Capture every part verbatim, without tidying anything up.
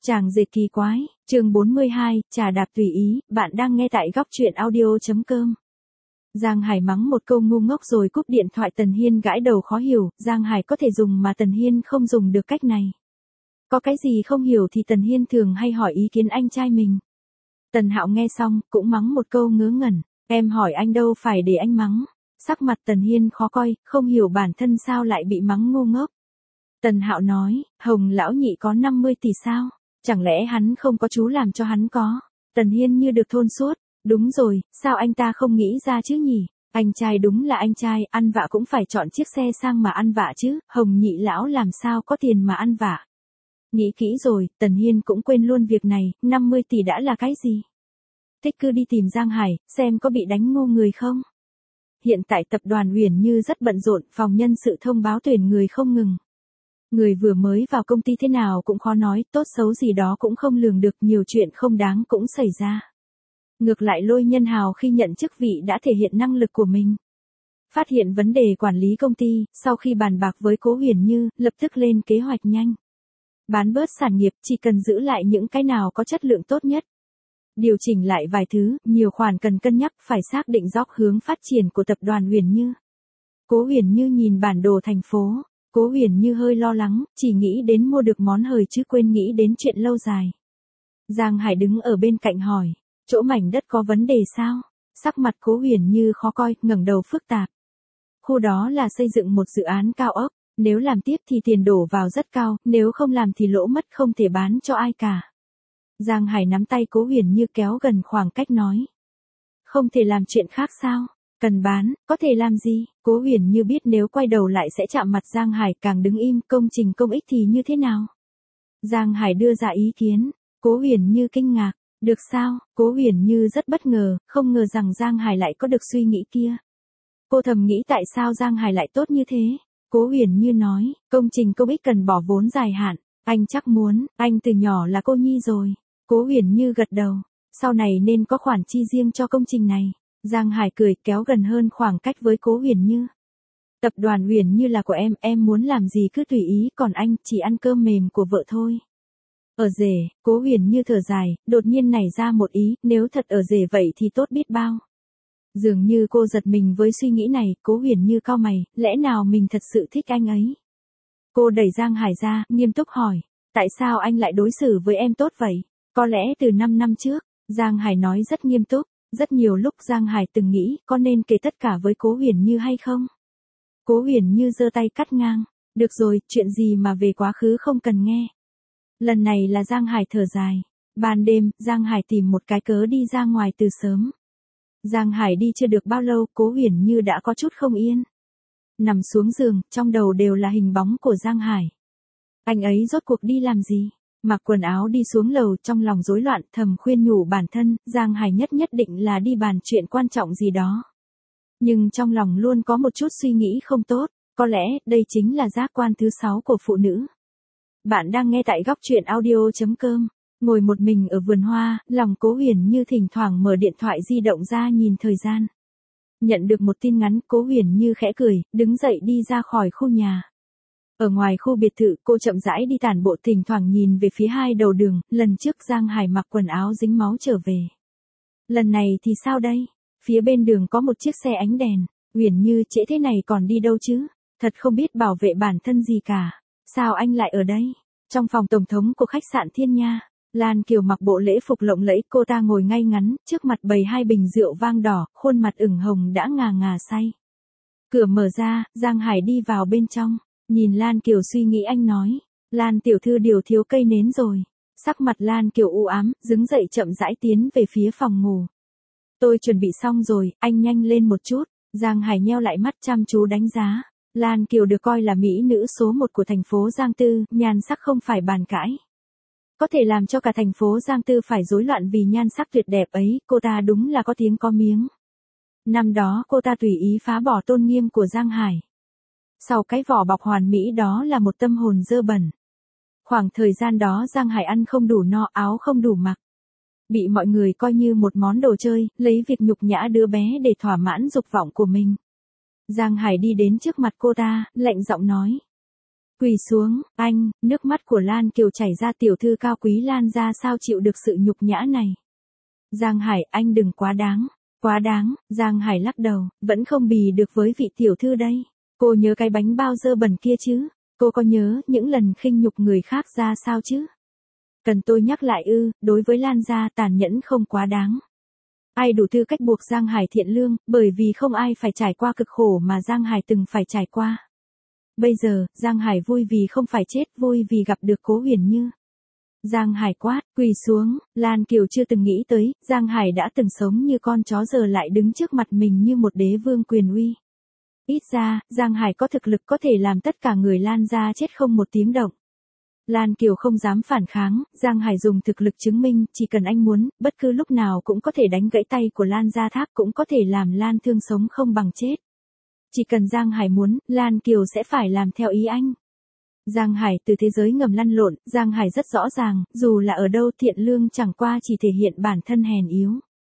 Chàng dệt kỳ quái, chương bốn mươi hai, trà đạp tùy ý, bạn đang nghe tại góc truyện audio.com. Giang Hải mắng một câu ngu ngốc rồi cúp điện thoại. Tần Hiên gãi đầu khó hiểu, Giang Hải có thể dùng mà Tần Hiên không dùng được cách này. Có cái gì không hiểu thì Tần Hiên thường hay hỏi ý kiến anh trai mình. Tần Hạo nghe xong, cũng mắng một câu ngớ ngẩn, em hỏi anh đâu phải để anh mắng. Sắc mặt Tần Hiên khó coi, không hiểu bản thân sao lại bị mắng ngu ngốc. Tần Hạo nói, Hồng lão nhị có năm mươi tỷ sao? Chẳng lẽ hắn không có chú làm cho hắn có? Tần Hiên như được thôn suốt, đúng rồi, sao anh ta không nghĩ ra chứ nhỉ? Anh trai đúng là anh trai, ăn vạ cũng phải chọn chiếc xe sang mà ăn vạ chứ, Hồng nhị lão làm sao có tiền mà ăn vạ? Nghĩ kỹ rồi, Tần Hiên cũng quên luôn việc này, năm mươi tỷ đã là cái gì? Thích cứ đi tìm Giang Hải, xem có bị đánh ngu người không? Hiện tại tập đoàn Uyển Như rất bận rộn, phòng nhân sự thông báo tuyển người không ngừng. Người vừa mới vào công ty thế nào cũng khó nói, tốt xấu gì đó cũng không lường được, nhiều chuyện không đáng cũng xảy ra. Ngược lại Lôi Nhân Hào khi nhận chức vị đã thể hiện năng lực của mình. Phát hiện vấn đề quản lý công ty, sau khi bàn bạc với Cố Uyển Như, lập tức lên kế hoạch nhanh. Bán bớt sản nghiệp, chỉ cần giữ lại những cái nào có chất lượng tốt nhất. Điều chỉnh lại vài thứ, nhiều khoản cần cân nhắc, phải xác định rõ hướng phát triển của tập đoàn Uyển Như. Cố Uyển Như nhìn bản đồ thành phố. Cố Uyển Như hơi lo lắng, chỉ nghĩ đến mua được món hời chứ quên nghĩ đến chuyện lâu dài. Giang Hải đứng ở bên cạnh hỏi, chỗ mảnh đất có vấn đề sao? Sắc mặt Cố Uyển Như khó coi, ngẩng đầu phức tạp. Khu đó là xây dựng một dự án cao ốc, nếu làm tiếp thì tiền đổ vào rất cao, nếu không làm thì lỗ mất, không thể bán cho ai cả. Giang Hải nắm tay Cố Uyển Như kéo gần khoảng cách nói. Không thể làm chuyện khác sao? Cần bán, có thể làm gì? Cố Uyển Như biết nếu quay đầu lại sẽ chạm mặt Giang Hải, càng đứng im, công trình công ích thì như thế nào? Giang Hải đưa ra ý kiến, Cố Uyển Như kinh ngạc, được sao? Cố Uyển Như rất bất ngờ, không ngờ rằng Giang Hải lại có được suy nghĩ kia. Cô thầm nghĩ tại sao Giang Hải lại tốt như thế? Cố Uyển Như nói, công trình công ích cần bỏ vốn dài hạn, anh chắc muốn, anh từ nhỏ là cô nhi rồi. Cố Uyển Như gật đầu, sau này nên có khoản chi riêng cho công trình này. Giang Hải cười, kéo gần hơn khoảng cách với Cố Uyển Như. Tập đoàn Uyển Như là của em, em muốn làm gì cứ tùy ý, còn anh chỉ ăn cơm mềm của vợ thôi. Ở rể, Cố Uyển Như thở dài, đột nhiên nảy ra một ý, nếu thật ở rể vậy thì tốt biết bao. Dường như cô giật mình với suy nghĩ này, Cố Uyển Như cau mày, lẽ nào mình thật sự thích anh ấy? Cô đẩy Giang Hải ra, nghiêm túc hỏi, tại sao anh lại đối xử với em tốt vậy? Có lẽ từ năm năm trước, Giang Hải nói rất nghiêm túc. Rất nhiều lúc Giang Hải từng nghĩ có nên kể tất cả với Cố Uyển Như hay không? Cố Uyển Như giơ tay cắt ngang. Được rồi, chuyện gì mà về quá khứ không cần nghe. Lần này là Giang Hải thở dài. Ban đêm, Giang Hải tìm một cái cớ đi ra ngoài từ sớm. Giang Hải đi chưa được bao lâu, Cố Uyển Như đã có chút không yên. Nằm xuống giường, trong đầu đều là hình bóng của Giang Hải. Anh ấy rốt cuộc đi làm gì? Mặc quần áo đi xuống lầu, trong lòng rối loạn, thầm khuyên nhủ bản thân, Giang Hải nhất nhất định là đi bàn chuyện quan trọng gì đó. Nhưng trong lòng luôn có một chút suy nghĩ không tốt, có lẽ đây chính là giác quan thứ sáu của phụ nữ. Bạn đang nghe tại góc truyện audio.com, ngồi một mình ở vườn hoa, lòng Cố Uyển Như thỉnh thoảng mở điện thoại di động ra nhìn thời gian. Nhận được một tin nhắn, Cố Uyển Như khẽ cười, đứng dậy đi ra khỏi khu nhà. Ở ngoài khu biệt thự, cô chậm rãi đi tản bộ, thỉnh thoảng nhìn về phía hai đầu đường, lần trước Giang Hải mặc quần áo dính máu trở về. Lần này thì sao đây? Phía bên đường có một chiếc xe ánh đèn, Uyển Như trễ thế này còn đi đâu chứ? Thật không biết bảo vệ bản thân gì cả. Sao anh lại ở đây? Trong phòng tổng thống của khách sạn Thiên Nha, Lan Kiều mặc bộ lễ phục lộng lẫy, cô ta ngồi ngay ngắn, trước mặt bày hai bình rượu vang đỏ, khuôn mặt ửng hồng đã ngà ngà say. Cửa mở ra, Giang Hải đi vào bên trong. Nhìn Lan Kiều suy nghĩ, anh nói, Lan tiểu thư điều thiếu cây nến rồi. Sắc mặt Lan Kiều u ám, đứng dậy chậm rãi tiến về phía phòng ngủ. Tôi chuẩn bị xong rồi, anh nhanh lên một chút. Giang Hải nheo lại mắt chăm chú đánh giá. Lan Kiều được coi là mỹ nữ số một của thành phố Giang Tư, nhan sắc không phải bàn cãi. Có thể làm cho cả thành phố Giang Tư phải rối loạn vì nhan sắc tuyệt đẹp ấy, cô ta đúng là có tiếng có miếng. Năm đó cô ta tùy ý phá bỏ tôn nghiêm của Giang Hải. Sau cái vỏ bọc hoàn mỹ đó là một tâm hồn dơ bẩn. Khoảng thời gian đó Giang Hải ăn không đủ no, áo không đủ mặc. Bị mọi người coi như một món đồ chơi, lấy việc nhục nhã đứa bé để thỏa mãn dục vọng của mình. Giang Hải đi đến trước mặt cô ta, lạnh giọng nói. Quỳ xuống, anh, nước mắt của Lan Kiều chảy ra, tiểu thư cao quý Lan ra sao chịu được sự nhục nhã này. Giang Hải, anh đừng quá đáng, quá đáng, Giang Hải lắc đầu, vẫn không bì được với vị tiểu thư đây. Cô nhớ cái bánh bao dơ bẩn kia chứ, cô có nhớ những lần khinh nhục người khác ra sao chứ? Cần tôi nhắc lại ư, đối với Lan gia tàn nhẫn không quá đáng. Ai đủ tư cách buộc Giang Hải thiện lương, bởi vì không ai phải trải qua cực khổ mà Giang Hải từng phải trải qua. Bây giờ, Giang Hải vui vì không phải chết, vui vì gặp được Cố Huyền Như. Giang Hải quát, quỳ xuống, Lan Kiều chưa từng nghĩ tới, Giang Hải đã từng sống như con chó giờ lại đứng trước mặt mình như một đế vương quyền uy. Ít ra, Giang Hải có thực lực có thể làm tất cả người Lan gia chết không một tiếng động. Lan Kiều không dám phản kháng, Giang Hải dùng thực lực chứng minh, chỉ cần anh muốn, bất cứ lúc nào cũng có thể đánh gãy tay của Lan Gia Thác, cũng có thể làm Lan Thương sống không bằng chết. Chỉ cần Giang Hải muốn, Lan Kiều sẽ phải làm theo ý anh. Giang Hải từ thế giới ngầm lăn lộn, Giang Hải rất rõ ràng, dù là ở đâu thiện lương chẳng qua chỉ thể hiện bản thân hèn yếu.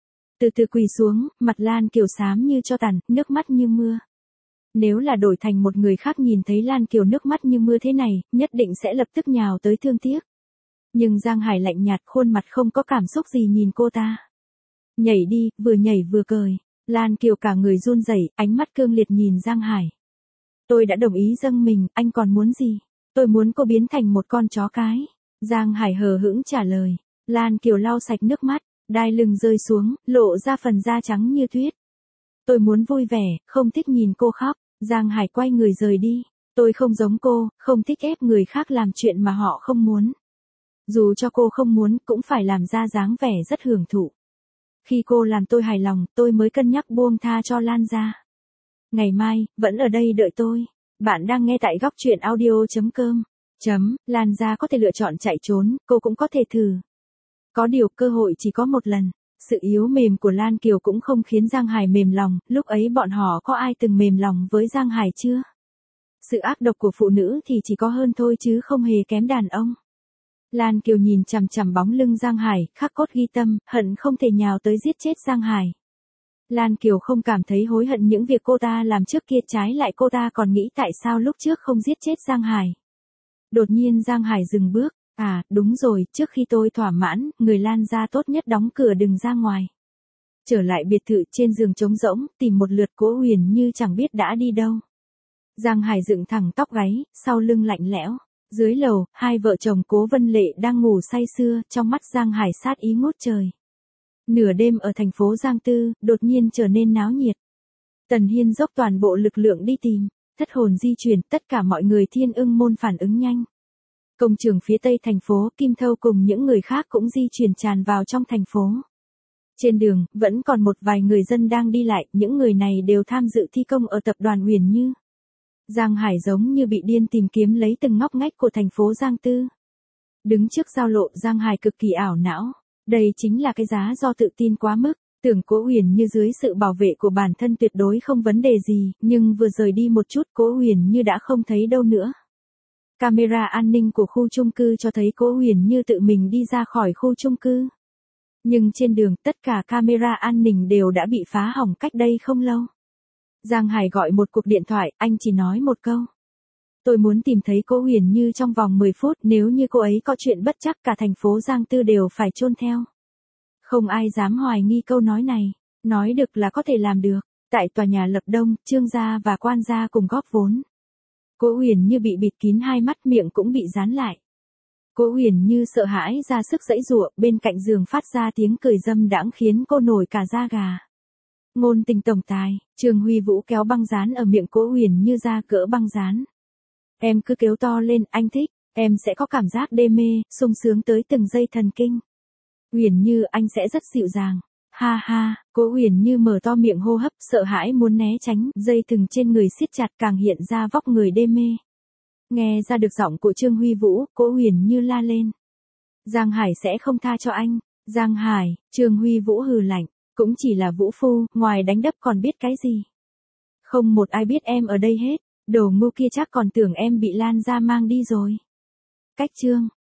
Từ từ quỳ xuống, mặt Lan Kiều xám như tro tàn, nước mắt như mưa. Nếu là đổi thành một người khác nhìn thấy Lan Kiều nước mắt như mưa thế này, nhất định sẽ lập tức nhào tới thương tiếc. Nhưng Giang Hải lạnh nhạt, khuôn mặt không có cảm xúc gì nhìn cô ta. Nhảy đi, vừa nhảy vừa cười. Lan Kiều cả người run rẩy, ánh mắt cương liệt nhìn Giang Hải. Tôi đã đồng ý dâng mình, anh còn muốn gì? Tôi muốn cô biến thành một con chó cái. Giang Hải hờ hững trả lời. Lan Kiều lau sạch nước mắt, đai lưng rơi xuống, lộ ra phần da trắng như tuyết. Tôi muốn vui vẻ, không thích nhìn cô khóc. Giang Hải quay người rời đi. Tôi không giống cô, không thích ép người khác làm chuyện mà họ không muốn. Dù cho cô không muốn, cũng phải làm ra dáng vẻ rất hưởng thụ. Khi cô làm tôi hài lòng, tôi mới cân nhắc buông tha cho Lan gia. Ngày mai, vẫn ở đây đợi tôi. Bạn đang nghe tại góc truyện audio chấm com. Chấm, Lan gia có thể lựa chọn chạy trốn, cô cũng có thể thử. Có điều cơ hội chỉ có một lần. Sự yếu mềm của Lan Kiều cũng không khiến Giang Hải mềm lòng, lúc ấy bọn họ có ai từng mềm lòng với Giang Hải chưa? Sự ác độc của phụ nữ thì chỉ có hơn thôi chứ không hề kém đàn ông. Lan Kiều nhìn chằm chằm bóng lưng Giang Hải, khắc cốt ghi tâm, hận không thể nhào tới giết chết Giang Hải. Lan Kiều không cảm thấy hối hận những việc cô ta làm trước kia, trái lại cô ta còn nghĩ tại sao lúc trước không giết chết Giang Hải. Đột nhiên Giang Hải dừng bước. À, đúng rồi, trước khi tôi thỏa mãn, người Lan gia tốt nhất đóng cửa đừng ra ngoài. Trở lại biệt thự, trên giường trống rỗng, tìm một lượt Cố Huyền Như chẳng biết đã đi đâu. Giang Hải dựng thẳng tóc gáy, sau lưng lạnh lẽo. Dưới lầu, hai vợ chồng Cố Vân Lệ đang ngủ say sưa, trong mắt Giang Hải sát ý ngút trời. Nửa đêm ở thành phố Giang Tư, đột nhiên trở nên náo nhiệt. Tần Hiên dốc toàn bộ lực lượng đi tìm, thất hồn di chuyển, tất cả mọi người Thiên Ưng môn phản ứng nhanh. Công trường phía tây thành phố, Kim Thâu cùng những người khác cũng di chuyển tràn vào trong thành phố. Trên đường, vẫn còn một vài người dân đang đi lại, những người này đều tham dự thi công ở tập đoàn Huyền Như. Giang Hải giống như bị điên tìm kiếm lấy từng ngóc ngách của thành phố Giang Tư. Đứng trước giao lộ, Giang Hải cực kỳ ảo não. Đây chính là cái giá do tự tin quá mức, tưởng Cố Huyền Như dưới sự bảo vệ của bản thân tuyệt đối không vấn đề gì, nhưng vừa rời đi một chút Cố Huyền Như đã không thấy đâu nữa. Camera an ninh của khu chung cư cho thấy Cố Huyền Như tự mình đi ra khỏi khu chung cư. Nhưng trên đường, tất cả camera an ninh đều đã bị phá hỏng cách đây không lâu. Giang Hải gọi một cuộc điện thoại, anh chỉ nói một câu. Tôi muốn tìm thấy Cố Huyền Như trong vòng mười phút, nếu như cô ấy có chuyện bất trắc cả thành phố Giang Tư đều phải chôn theo. Không ai dám hoài nghi câu nói này, nói được là có thể làm được. Tại tòa nhà Lập Đông, Trương gia và Quan gia cùng góp vốn. Cố Huyền Như bị bịt kín hai mắt, miệng cũng bị dán lại. Cố Huyền Như sợ hãi ra sức giãy giụa, bên cạnh giường phát ra tiếng cười dâm đãng khiến cô nổi cả da gà. Ngôn tình tổng tài, Trương Huy Vũ kéo băng dán ở miệng Cố Huyền Như ra, cỡ băng dán. Em cứ kêu to lên, anh thích, em sẽ có cảm giác đê mê, sung sướng tới từng giây thần kinh. Huyền Như, anh sẽ rất dịu dàng. Ha ha, Cố Huyền Như mở to miệng hô hấp, sợ hãi muốn né tránh, dây thừng trên người siết chặt càng hiện ra vóc người đê mê. Nghe ra được giọng của Trương Huy Vũ, Cố Huyền Như la lên. Giang Hải sẽ không tha cho anh. Giang Hải, Trương Huy Vũ hừ lạnh, cũng chỉ là vũ phu, ngoài đánh đập còn biết cái gì. Không một ai biết em ở đây hết, đồ ngu kia chắc còn tưởng em bị Lan gia mang đi rồi. Cách chương.